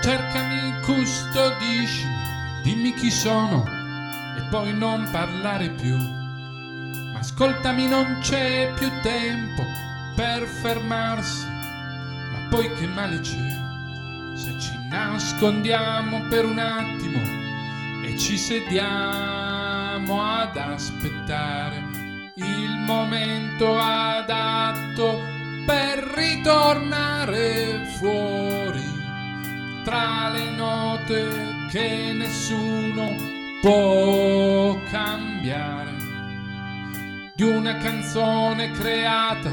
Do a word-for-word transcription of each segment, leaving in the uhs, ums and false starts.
Cercami, custodisci, dimmi chi sono e poi non parlare più. Ma ascoltami, non c'è più tempo per fermarsi, ma poi che male c'è se ci nascondiamo per un attimo e ci sediamo ad aspettare il momento adatto per ritornare fuori tra le note che nessuno può cambiare, di una canzone creata,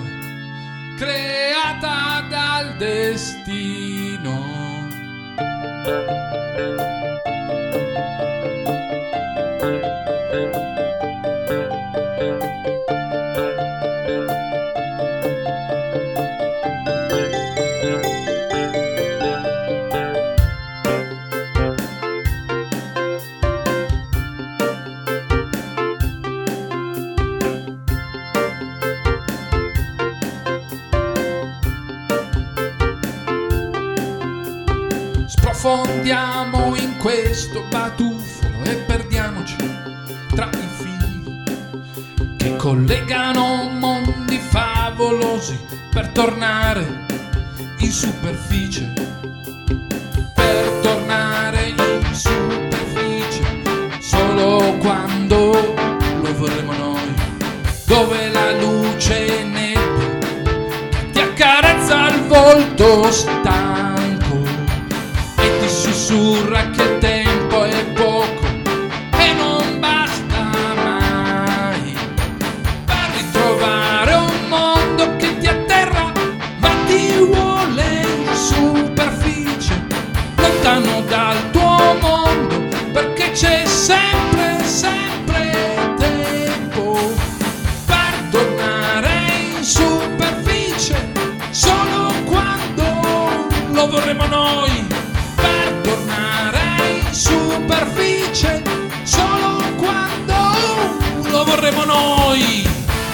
creata dal destino. Sprofondiamo in questo batuffolo e perdiamoci tra i fili che collegano mondi favolosi per tornare in superficie, per tornare in superficie solo quando lo vorremmo noi, dove la luce è nebbia che ti accarezza il volto stanco e ti sussurra che tempo è poco e non basta mai per ritrovare un mondo che ti atterra ma ti vuole in superficie, lontano dal tuo mondo, perché c'è sempre, sempre tempo per tornare in superficie solo quando lo vorremmo noi, per tornare in superficie solo quando lo vorremmo noi.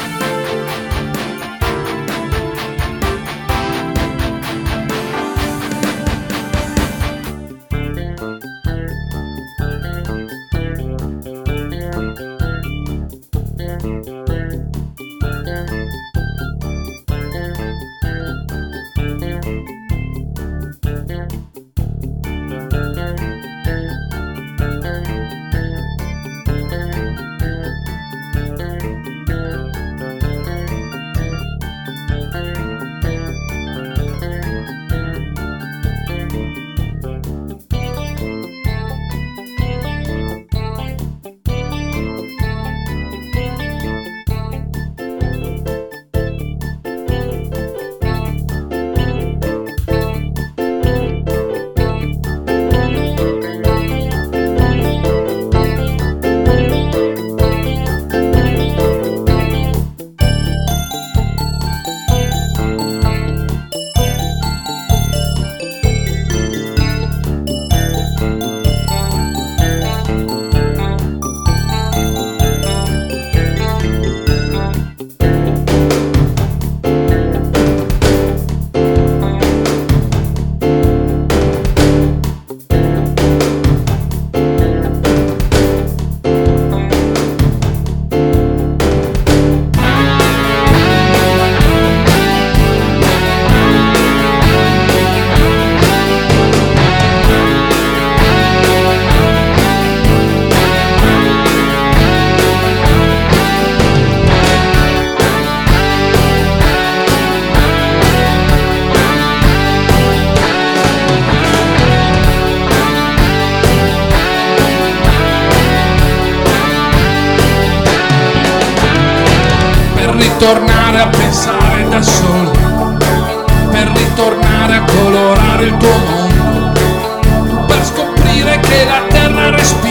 Tornare a pensare da soli, per ritornare a colorare il tuo mondo, per scoprire che la terra respira